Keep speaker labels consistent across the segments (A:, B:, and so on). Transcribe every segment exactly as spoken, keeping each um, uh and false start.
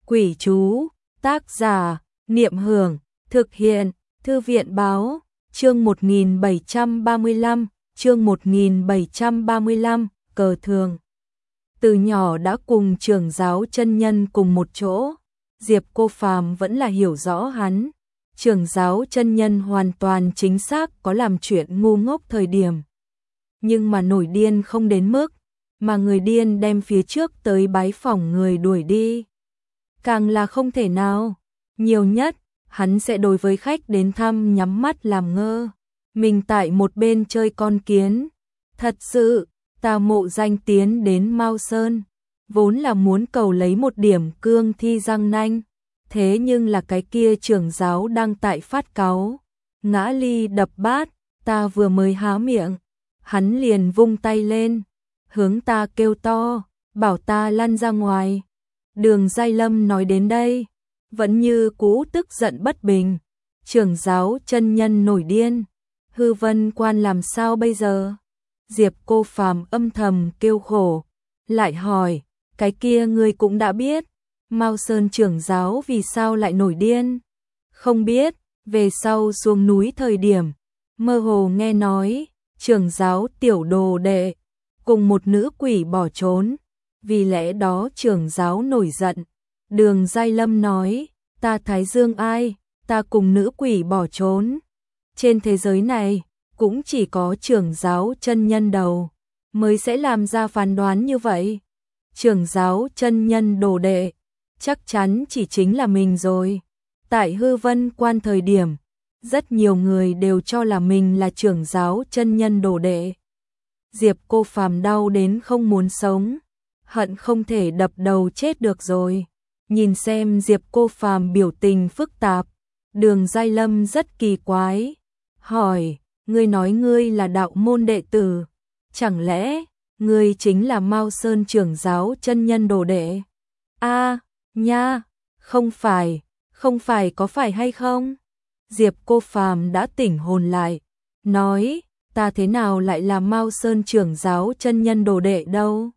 A: Quỷ chú, tác giả, Niệm Hưởng, thực hiện, Thư viện Báo, chương một nghìn bảy trăm ba mươi lăm, chương một nghìn bảy trăm ba mươi lăm, cờ thường. Từ nhỏ đã cùng trưởng giáo chân nhân cùng một chỗ, Diệp Cô Phàm vẫn là hiểu rõ hắn. Trưởng giáo chân nhân hoàn toàn chính xác có làm chuyện ngu ngốc thời điểm. Nhưng mà nổi điên không đến mức, mà người điên đem phía trước tới bái phỏng người đuổi đi. Càng là không thể nào, nhiều nhất, hắn sẽ đối với khách đến thăm nhắm mắt làm ngơ. Mình tại một bên chơi con kiến. Thật sự, ta mộ danh tiến đến Mao Sơn, vốn là muốn cầu lấy một điểm cương thi răng nanh. Thế nhưng là cái kia trưởng giáo đang tại phát cáu, ngã ly đập bát, ta vừa mới há miệng, hắn liền vung tay lên, hướng ta kêu to, bảo ta lăn ra ngoài. Đường Giai Lâm nói đến đây, vẫn như cũ tức giận bất bình. Trưởng giáo chân nhân nổi điên, Hư Vân Quan làm sao bây giờ? Diệp Cô Phàm âm thầm kêu khổ, lại hỏi, cái kia ngươi cũng đã biết, Mao Sơn trưởng giáo vì sao lại nổi điên? Không biết, về sau xuống núi thời điểm, mơ hồ nghe nói, trưởng giáo tiểu đồ đệ, cùng một nữ quỷ bỏ trốn, vì lẽ đó trưởng giáo nổi giận. Đường Giai Lâm nói, ta Thái Dương ai, ta cùng nữ quỷ bỏ trốn. Trên thế giới này, cũng chỉ có trưởng giáo chân nhân đầu, mới sẽ làm ra phán đoán như vậy. Trưởng giáo chân nhân đồ đệ, chắc chắn chỉ chính là mình rồi. Tại Hư Vân Quan thời điểm, rất nhiều người đều cho là mình là trưởng giáo chân nhân đồ đệ. Diệp Cô Phàm đau đến không muốn sống, hận không thể đập đầu chết được rồi. Nhìn xem Diệp Cô Phàm biểu tình phức tạp, Đường Giai Lâm rất kỳ quái, hỏi, ngươi nói ngươi là đạo môn đệ tử, chẳng lẽ ngươi chính là Mao Sơn trưởng giáo chân nhân đồ đệ? A, nha, không phải, không phải có phải hay không? Diệp Cô Phàm đã tỉnh hồn lại, nói, ta thế nào lại là Mao Sơn trưởng giáo chân nhân đồ đệ đâu?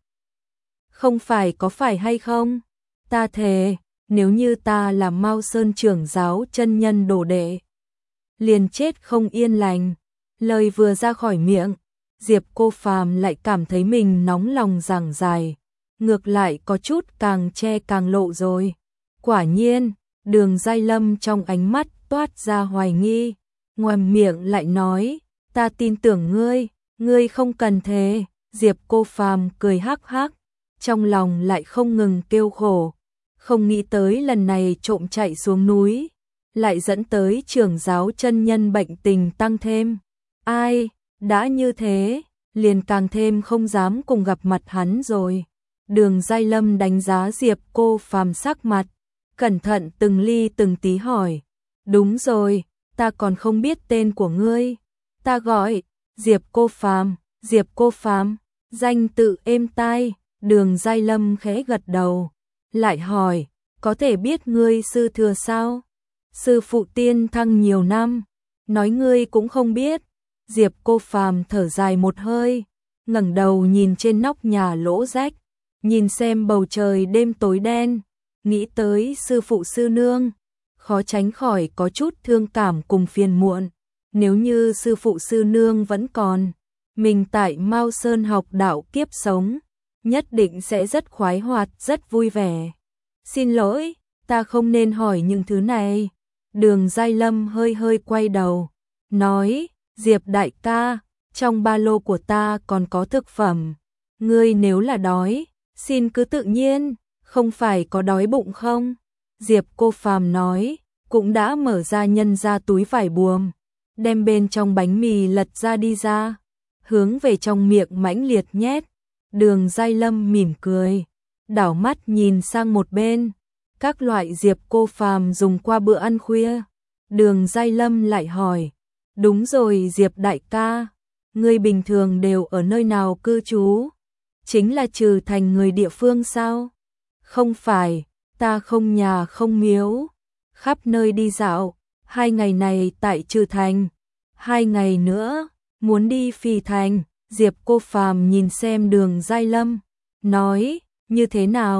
A: Không phải có phải hay không? Ta thề, nếu như ta là Mao Sơn trưởng giáo chân nhân đồ đệ, liền chết không yên lành. Lời vừa ra khỏi miệng, Diệp Cô Phàm lại cảm thấy mình nóng lòng giảng dài, ngược lại có chút càng che càng lộ rồi. Quả nhiên, Đường Giai Lâm trong ánh mắt toát ra hoài nghi, ngoàm miệng lại nói, ta tin tưởng ngươi, ngươi không cần thề. Diệp Cô Phàm cười hắc hắc, trong lòng lại không ngừng kêu khổ, không nghĩ tới lần này trộm chạy xuống núi, lại dẫn tới trưởng giáo chân nhân bệnh tình tăng thêm. Ai, đã như thế, liền càng thêm không dám cùng gặp mặt hắn rồi. Đường Giai Lâm đánh giá Diệp Cô Phàm sắc mặt, cẩn thận từng ly từng tí hỏi, đúng rồi, ta còn không biết tên của ngươi. Ta gọi, Diệp Cô Phàm, Diệp Cô Phàm, danh tự êm tai. Đường Giai Lâm khẽ gật đầu, lại hỏi, có thể biết ngươi sư thừa sao? Sư phụ tiên thăng nhiều năm, nói ngươi cũng không biết. Diệp Cô Phàm thở dài một hơi, ngẩng đầu nhìn trên nóc nhà lỗ rách, nhìn xem bầu trời đêm tối đen, nghĩ tới sư phụ sư nương, khó tránh khỏi có chút thương cảm cùng phiền muộn. Nếu như sư phụ sư nương vẫn còn, mình tại Mao Sơn học đạo kiếp sống, nhất định sẽ rất khoái hoạt, rất vui vẻ. Xin lỗi, ta không nên hỏi những thứ này. Đường Giai Lâm hơi hơi quay đầu, nói, Diệp đại ca, trong ba lô của ta còn có thực phẩm. Ngươi nếu là đói, xin cứ tự nhiên, không phải có đói bụng không? Diệp Cô Phàm nói, cũng đã mở ra nhân ra túi vải buồm, đem bên trong bánh mì lật ra đi ra, hướng về trong miệng mãnh liệt nhét. Đường Giai Lâm mỉm cười, đảo mắt nhìn sang một bên, các loại Diệp Cô Phàm dùng qua bữa ăn khuya. Đường Giai Lâm lại hỏi, đúng rồi Diệp đại ca, ngươi bình thường đều ở nơi nào cư trú? Chính là Trừ Thành người địa phương sao? Không phải, ta không nhà không miếu, khắp nơi đi dạo, hai ngày này tại Trừ Thành, hai ngày nữa, muốn đi Phì Thành. Diệp Cô Phàm nhìn xem Đường Giai Lâm, nói, như thế nào?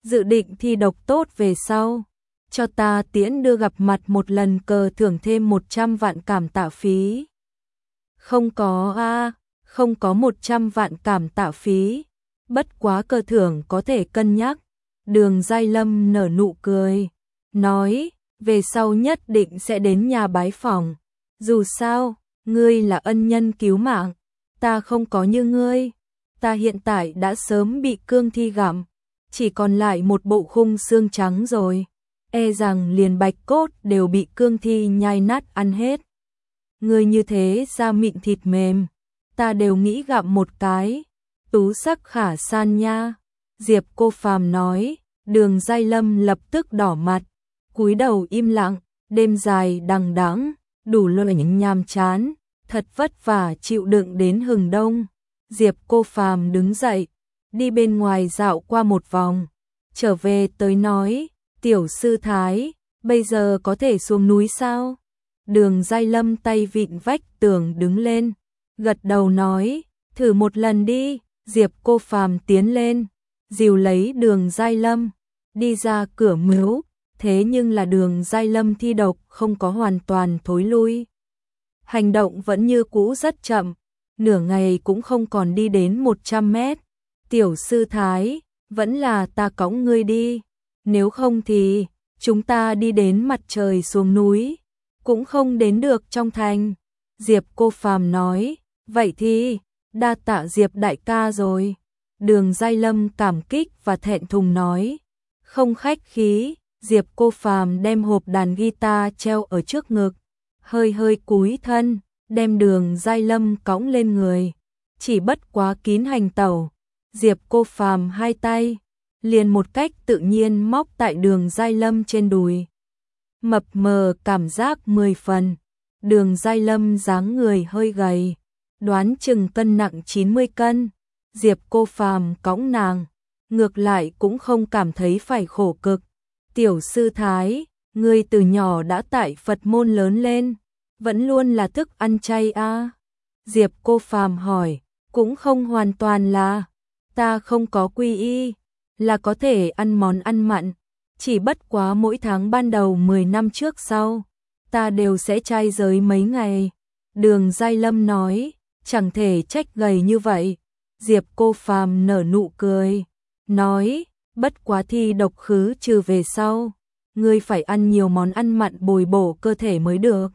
A: dự định thi độc tốt về sau. Cho ta tiễn đưa gặp mặt một lần, cờ thưởng thêm một trăm vạn cảm tạ phí. Không có a, không có một trăm vạn cảm tạ phí. Bất quá cờ thưởng có thể cân nhắc. Đường Giai Lâm nở nụ cười, nói, về sau nhất định sẽ đến nhà bái phỏng. Dù sao, ngươi là ân nhân cứu mạng, ta không có như ngươi. Ta hiện tại đã sớm bị cương thi gặm, chỉ còn lại một bộ khung xương trắng rồi. E rằng liền bạch cốt đều bị cương thi nhai nát ăn hết. Ngươi như thế da mịn thịt mềm, ta đều nghĩ gặm một cái. Tú sắc khả san nha. Diệp Cô Phàm nói. Đường Giai Lâm lập tức đỏ mặt, cúi đầu im lặng. Đêm dài đằng đẵng, đủ loại nhàm chán, thật vất vả chịu đựng đến hừng đông. Diệp Cô Phàm đứng dậy, đi bên ngoài dạo qua một vòng, trở về tới nói, tiểu sư thái, bây giờ có thể xuống núi sao? Đường Giai Lâm tay vịn vách tường đứng lên, gật đầu nói, thử một lần đi. Diệp Cô Phàm tiến lên, dìu lấy Đường Giai Lâm, đi ra cửa miếu, thế nhưng là Đường Giai Lâm thi độc không có hoàn toàn thối lui. Hành động vẫn như cũ rất chậm, nửa ngày cũng không còn đi đến một trăm mét. Tiểu sư thái, vẫn là ta cõng ngươi đi, nếu không thì chúng ta đi đến mặt trời xuống núi, cũng không đến được trong thành. Diệp Cô Phàm nói, vậy thì đa tạ Diệp đại ca rồi. Đường Giai Lâm cảm kích và thẹn thùng nói, không khách khí. Diệp Cô Phàm đem hộp đàn guitar treo ở trước ngực, hơi hơi cúi thân, đem Đường Giai Lâm cõng lên người, chỉ bất quá kín hành tẩu. Diệp Cô Phàm hai tay liền một cách tự nhiên móc tại Đường Giai Lâm trên đùi, mập mờ cảm giác mười phần. Đường Giai Lâm dáng người hơi gầy, đoán chừng cân nặng chín mươi cân. Diệp Cô Phàm cõng nàng, ngược lại cũng không cảm thấy phải khổ cực. Tiểu sư thái, ngươi từ nhỏ đã tại Phật môn lớn lên, vẫn luôn là thức ăn chay a? À? Diệp Cô Phàm hỏi, cũng không hoàn toàn là, ta không có quy y, là có thể ăn món ăn mặn, chỉ bất quá mỗi tháng ban đầu mười năm trước sau, ta đều sẽ chay giới mấy ngày. Đường Giai Lâm nói, chẳng thể trách gầy như vậy. Diệp Cô Phàm nở nụ cười, nói, bất quá thi độc khứ trừ về sau, ngươi phải ăn nhiều món ăn mặn bồi bổ cơ thể mới được.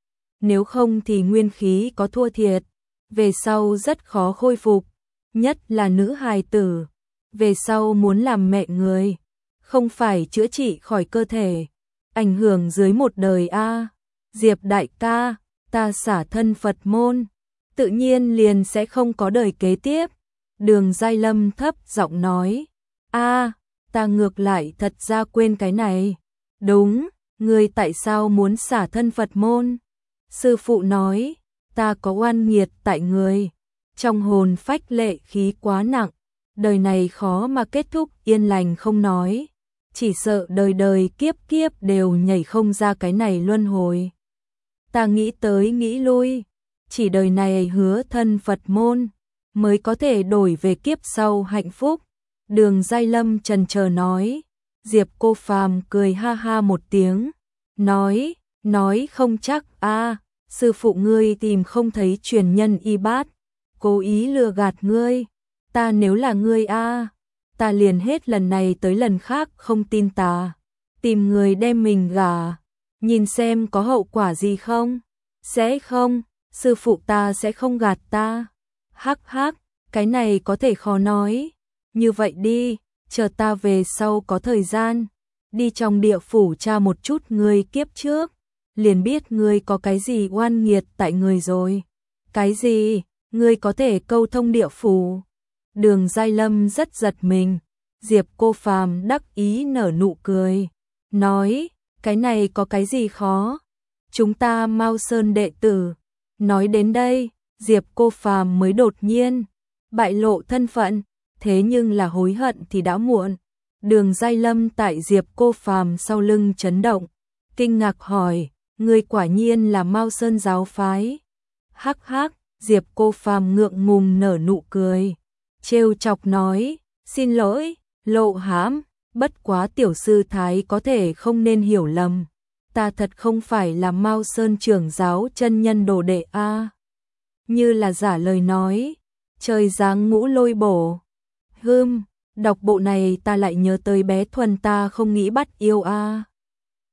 A: Nếu không thì nguyên khí có thua thiệt, về sau rất khó khôi phục, nhất là nữ hài tử, về sau muốn làm mẹ người, không phải chữa trị khỏi cơ thể, ảnh hưởng dưới một đời a. À. Diệp đại ca, ta xả thân Phật môn, tự nhiên liền sẽ không có đời kế tiếp. Đường Giai Lâm thấp giọng nói, a, à, ta ngược lại thật ra quên cái này. Đúng, ngươi tại sao muốn xả thân Phật môn? Sư phụ nói, ta có oan nghiệt tại người, trong hồn phách lệ khí quá nặng, đời này khó mà kết thúc yên lành không nói, chỉ sợ đời đời kiếp kiếp đều nhảy không ra cái này luân hồi. Ta nghĩ tới nghĩ lui, chỉ đời này hứa thân Phật môn, mới có thể đổi về kiếp sau hạnh phúc. Đường Giai Lâm chần chờ nói. Diệp Cô Phàm cười ha ha một tiếng, nói, nói không chắc a, à, sư phụ ngươi tìm không thấy truyền nhân y bát, cố ý lừa gạt ngươi. Ta nếu là ngươi a, à, ta liền hết lần này tới lần khác không tin ta, tìm người đem mình gả, nhìn xem có hậu quả gì không. Sẽ không, sư phụ ta sẽ không gạt ta. Hắc hắc, cái này có thể khó nói. Như vậy đi, chờ ta về sau có thời gian, đi trong địa phủ tra một chút ngươi kiếp trước, liền biết ngươi có cái gì oan nghiệt tại người rồi. Cái gì? Ngươi có thể câu thông địa phủ? Đường Giai Lâm rất giật mình. Diệp Cô Phàm đắc ý nở nụ cười, nói, cái này có cái gì khó? Chúng ta Mao Sơn đệ tử. Nói đến đây, Diệp Cô Phàm mới đột nhiên bại lộ thân phận, thế nhưng là hối hận thì đã muộn. Đường Giai Lâm tại Diệp Cô Phàm sau lưng chấn động, kinh ngạc hỏi, ngươi quả nhiên là Mao Sơn giáo phái? Hắc hắc, Diệp Cô Phàm ngượng ngùng nở nụ cười, trêu chọc nói, xin lỗi, lộ hãm, bất quá tiểu sư thái có thể không nên hiểu lầm, ta thật không phải là Mao Sơn trưởng giáo chân nhân đồ đệ a. Như là giả lời nói, trời giáng ngũ lôi bổ. Hưm, đọc bộ này ta lại nhớ tới bé Thuần ta không nghĩ bắt yêu a.